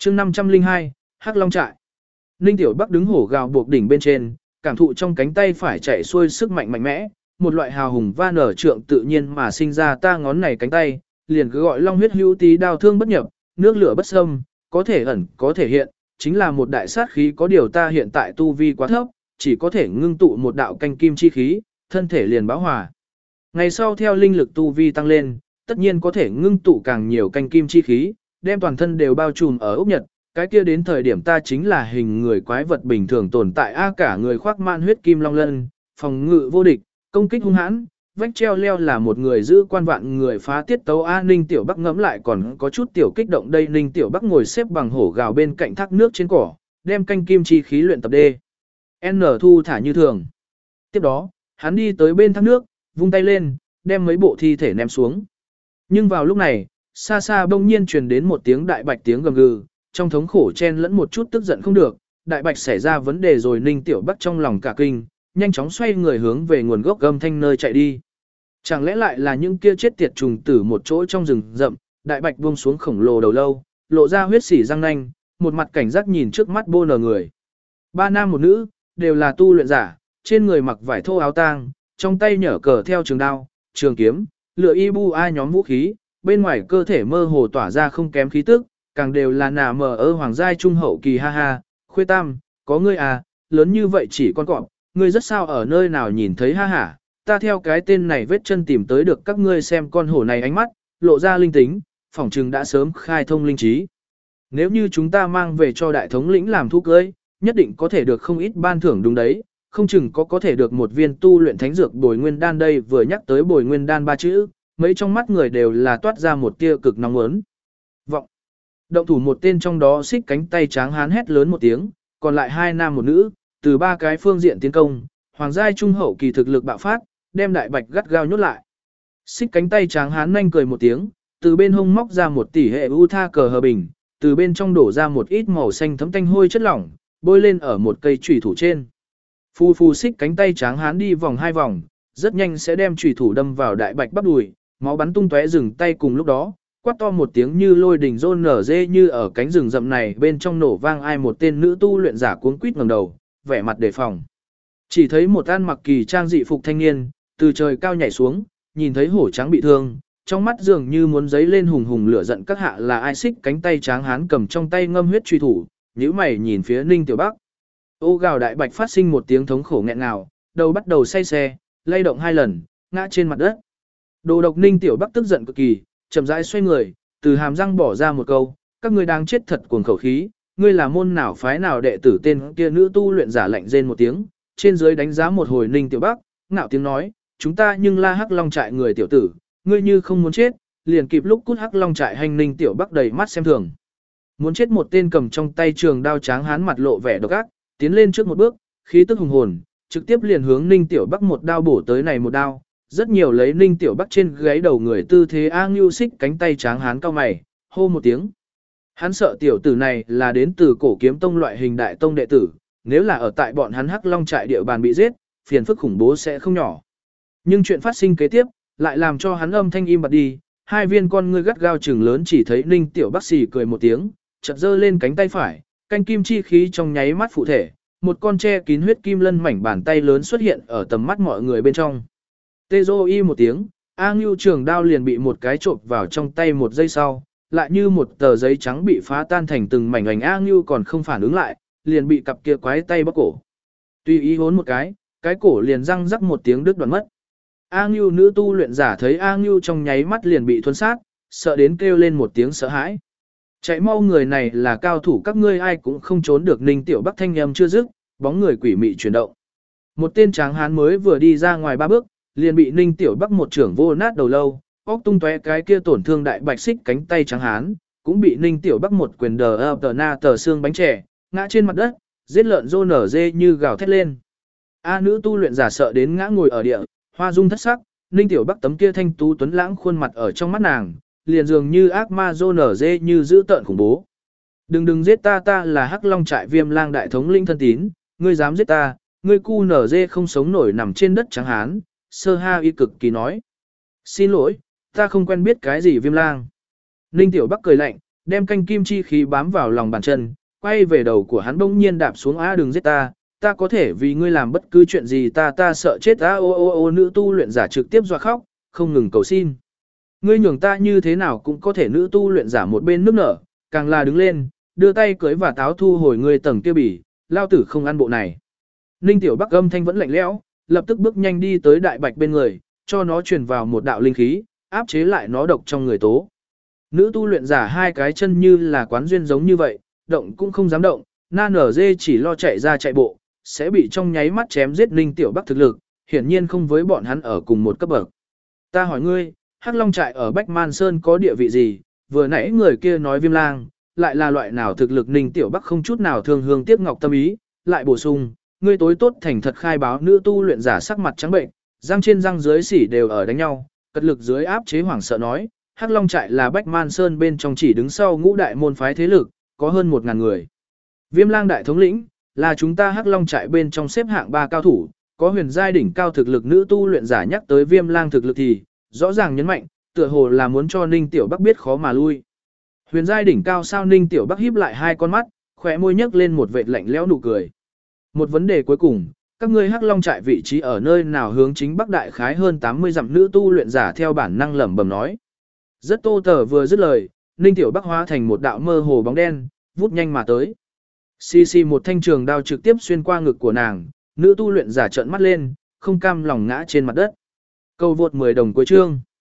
chương 502, Hắc Long Trại. Ninh Tiểu Bắc đứng hổ gào buộc đỉnh bên trên, cảm thụ trong cánh tay phải chạy xuôi sức mạnh mạnh mẽ, một loại hào hùng va nở trượng tự nhiên mà sinh ra ta ngón này cánh tay, liền cứ gọi long huyết hữu tí đao thương bất nhập, nước lửa bất xâm, có thể ẩn, có thể hiện, chính là một đại sát khí có điều ta hiện tại tu vi quá thấp, chỉ có thể ngưng tụ một đạo canh kim chi khí, thân thể liền bão hòa. Ngày sau theo linh lực tu vi tăng lên, tất nhiên có thể ngưng tụ càng nhiều canh kim chi khí, đem toàn thân đều bao trùm ở ốc nhật, cái kia đến thời điểm ta chính là hình người quái vật bình thường tồn tại cả người khoác man huyết kim long lân, phòng ngự vô địch, công kích hung hãn, vách treo leo là một người giữ quan vạn người phá tiết tấu Ninh Tiểu Bắc ngẫm lại còn có chút tiểu kích động đây. Ninh Tiểu Bắc ngồi xếp bằng hổ gào bên cạnh thác nước trên cỏ, đem canh kim chi khí luyện tập D. N thu thả như thường. Tiếp đó, hắn đi tới bên thác nước, vung tay lên, đem mấy bộ thi thể ném xuống. Nhưng vào lúc này, xa xa bỗng nhiên truyền đến một tiếng đại bạch tiếng gầm gừ, trong thống khổ chen lẫn một chút tức giận không được, đại bạch xảy ra vấn đề rồi. Ninh Tiểu Bắc trong lòng cả kinh, nhanh chóng xoay người hướng về nguồn gốc âm thanh nơi chạy đi. Chẳng lẽ lại là những kia chết tiệt trùng tử một chỗ trong rừng rậm, đại bạch buông xuống khổng lồ đầu lâu, lộ ra huyết sỉ răng nanh, một mặt cảnh giác nhìn trước mắt bô nở người. Ba nam một nữ, đều là tu luyện giả, trên người mặc vải thô áo tang, trong tay nhở cờ theo trường đao, trường kiếm, lựa y bu ai nhóm vũ khí, bên ngoài cơ thể mơ hồ tỏa ra không kém khí tức, càng đều là nà mờ ơ hoàng giai trung hậu kỳ ha ha, khuê tam, có ngươi à, lớn như vậy chỉ con cọp, ngươi rất sao ở nơi nào nhìn thấy ha hả, ta theo cái tên này vết chân tìm tới được các ngươi xem con hổ này ánh mắt, lộ ra linh tính, phỏng chừng đã sớm khai thông linh trí. Nếu như chúng ta mang về cho đại thống lĩnh làm thú cưới, nhất định có thể được không ít ban thưởng đúng đấy, không chừng có thể được một viên tu luyện thánh dược bồi nguyên đan đây. Vừa nhắc tới bồi nguyên đan ba chữ, mấy trong mắt người đều là toát ra một tia cực nóng ớn. Vọng. Động thủ một tên trong đó xích cánh tay tráng hán hét lớn một tiếng, còn lại hai nam một nữ, từ ba cái phương diện tiến công, hoàng giai trung hậu kỳ thực lực bạo phát, đem đại bạch gắt gao nhốt lại. Xích cánh tay tráng hán nhanh cười một tiếng, từ bên hông móc ra một tỷ hệ u tha cờ hờ bình, từ bên trong đổ ra một ít màu xanh thấm tanh hôi chất lỏng, bôi lên ở một cây chủy thủ trên. Phù phù xích cánh tay tráng hán đi vòng hai vòng, rất nhanh sẽ đem chủy thủ đâm vào đại bạch bắp đùi, máu bắn tung tóe dừng tay cùng lúc đó, quát to một tiếng như lôi đình rôn nở dê như ở cánh rừng rậm này bên trong nổ vang ai một tên nữ tu luyện giả cuống quýt ngẩng đầu, vẻ mặt đề phòng. Chỉ thấy một ăn mặc kỳ trang dị phục thanh niên, từ trời cao nhảy xuống, nhìn thấy hổ trắng bị thương, trong mắt dường như muốn giấy lên hùng hùng lửa giận các hạ là ai. Xích cánh tay tráng hán cầm trong tay ngâm huyết truy thủ, nhíu mày nhìn phía Ninh Tiểu Bắc. Ô gào đại bạch phát sinh một tiếng thống khổ nghẹn ngào, đầu bắt đầu say xe, lay động hai lần, ngã trên mặt đất. Đồ độc Ninh Tiểu Bắc tức giận cực kỳ, chậm rãi xoay người, từ hàm răng bỏ ra một câu, các ngươi đang chết thật cuồng khẩu khí, ngươi là môn nào phái nào đệ tử tên kia nữ tu luyện giả lạnh rên một tiếng, trên dưới đánh giá một hồi Ninh Tiểu Bắc, ngạo tiếng nói, chúng ta nhưng la Hắc Long trại người tiểu tử, ngươi như không muốn chết, liền kịp lúc cút Hắc Long trại hành. Ninh Tiểu Bắc đầy mắt xem thường. Muốn chết một tên cầm trong tay trường đao tráng hán mặt lộ vẻ độc ác, tiến lên trước một bước, khí tức hùng hồn, trực tiếp liền hướng Ninh Tiểu Bắc một đao bổ tới này một đao, rất nhiều lấy Ninh Tiểu Bắc trên gáy đầu người tư thế A Ngưu xích cánh tay tráng hán cao mày, hô một tiếng. Hắn sợ tiểu tử này là đến từ cổ kiếm tông loại hình đại tông đệ tử, nếu là ở tại bọn hắn Hắc Long trại địa bàn bị giết, phiền phức khủng bố sẽ không nhỏ. Nhưng chuyện phát sinh kế tiếp, lại làm cho hắn âm thanh im bặt đi, hai viên con ngươi gắt gao trừng lớn chỉ thấy Ninh Tiểu Bắc xì cười một tiếng, chợt giơ lên cánh tay phải, canh kim chi khí trong nháy mắt phụ thể, một con che kín huyết kim lân mảnh bàn tay lớn xuất hiện ở tầm mắt mọi người bên trong. Tê Dô y một tiếng, A Ngưu trường đao liền bị một cái chộp vào trong tay một giây sau, lại như một tờ giấy trắng bị phá tan thành từng mảnh ảnh. A Ngưu còn không phản ứng lại, liền bị cặp kia quái tay bóp cổ. Tuy ý hốn một cái cổ liền răng rắc một tiếng đứt đoạn mất. A Ngưu nữ tu luyện giả thấy A Ngưu trong nháy mắt liền bị thuần sát, sợ đến kêu lên một tiếng sợ hãi. Chạy mau, người này là cao thủ các ngươi ai cũng không trốn được. Ninh Tiểu Bắc thanh âm chưa dứt, bóng người quỷ mị chuyển động. Một tên tráng hán mới vừa đi ra ngoài ba bước, liền bị Ninh Tiểu Bắc một trưởng vô nát đầu lâu, óc tung tóe cái kia tổn thương đại bạch xích cánh tay tráng hán, cũng bị Ninh Tiểu Bắc một quyền đờ tờ na tờ xương bánh trẻ, ngã trên mặt đất, giết lợn rô nở dê như gào thét lên. A nữ tu luyện giả sợ đến ngã ngồi ở địa, hoa dung thất sắc, Ninh Tiểu Bắc tấm kia thanh tú tuấn lãng khuôn mặt ở trong mắt nàng, liền dường như ác ma rô nở dê như dữ tợn khủng bố. Đừng giết ta, ta là Hắc Long trại Viêm Lang đại thống lĩnh thân tín, ngươi dám giết ta, ngươi cu nở dê không sống nổi nằm trên đất trắng hán, sơ ha y cực kỳ nói. Xin lỗi, ta không quen biết cái gì Viêm Lang. Ninh Tiểu Bắc cười lạnh, Đem canh kim chi khí bám vào lòng bàn chân, quay về đầu của hắn bỗng nhiên đạp xuống đừng giết ta có thể vì ngươi làm bất cứ chuyện gì ta sợ chết ô nữ tu luyện giả trực tiếp dọa khóc, không ngừng cầu xin. Ngươi nhường ta như thế nào cũng có thể nữ tu luyện giả một bên nước nở, càng là đứng lên, đưa tay cưới và táo thu hồi ngươi tầng kia bỉ, lao tử không ăn bộ này. Ninh Tiểu Bắc âm thanh vẫn lạnh lẽo, lập tức bước nhanh đi tới đại bạch bên người, cho nó truyền vào một đạo linh khí, áp chế lại nó độc trong người tố. Nữ tu luyện giả hai cái chân như là quán duyên giống như vậy, động cũng không dám động, na nở dê chỉ lo chạy ra chạy bộ, sẽ bị trong nháy mắt chém giết Ninh Tiểu Bắc thực lực, hiển nhiên không với bọn hắn ở cùng một cấp bậc. Ta hỏi ngươi, Hắc Long trại ở Bách Man Sơn có địa vị gì? Vừa nãy người kia nói Viêm Lang, lại là loại nào thực lực? Ninh Tiểu Bắc không chút nào thương hương tiếc ngọc tâm ý, lại bổ sung, ngươi tối tốt thành thật khai báo. Nữ tu luyện giả sắc mặt trắng bệnh, răng trên răng dưới xỉ đều ở đánh nhau, cật lực dưới áp chế hoảng sợ nói, Hắc Long trại là Bách Man Sơn bên trong chỉ đứng sau ngũ đại môn phái thế lực, có hơn 1000 người. Viêm Lang đại thống lĩnh, là chúng ta Hắc Long trại bên trong xếp hạng 3 cao thủ, có huyền giai đỉnh cao thực lực. Nữ tu luyện giả nhắc tới Viêm Lang thực lực thì rõ ràng nhấn mạnh, tựa hồ là muốn cho Ninh Tiểu Bắc biết khó mà lui. Huyền giai đỉnh cao sao? Ninh Tiểu Bắc híp lại hai con mắt, khóe môi nhấc lên một vệt lạnh lẽo nụ cười. Một vấn đề cuối cùng, các ngươi Hắc Long trại vị trí ở nơi nào? Hướng chính bắc đại khái hơn 80 dặm. Nữ tu luyện giả theo bản năng lẩm bẩm nói. Rất Tô Tở vừa dứt lời, Ninh Tiểu Bắc hóa thành một đạo mơ hồ bóng đen, vút nhanh mà tới. Xì một thanh trường đao trực tiếp xuyên qua ngực của nàng, nữ tu luyện giả trợn mắt lên, không cam lòng ngã trên mặt đất. Cầu vượt 10 đồng cuối chương.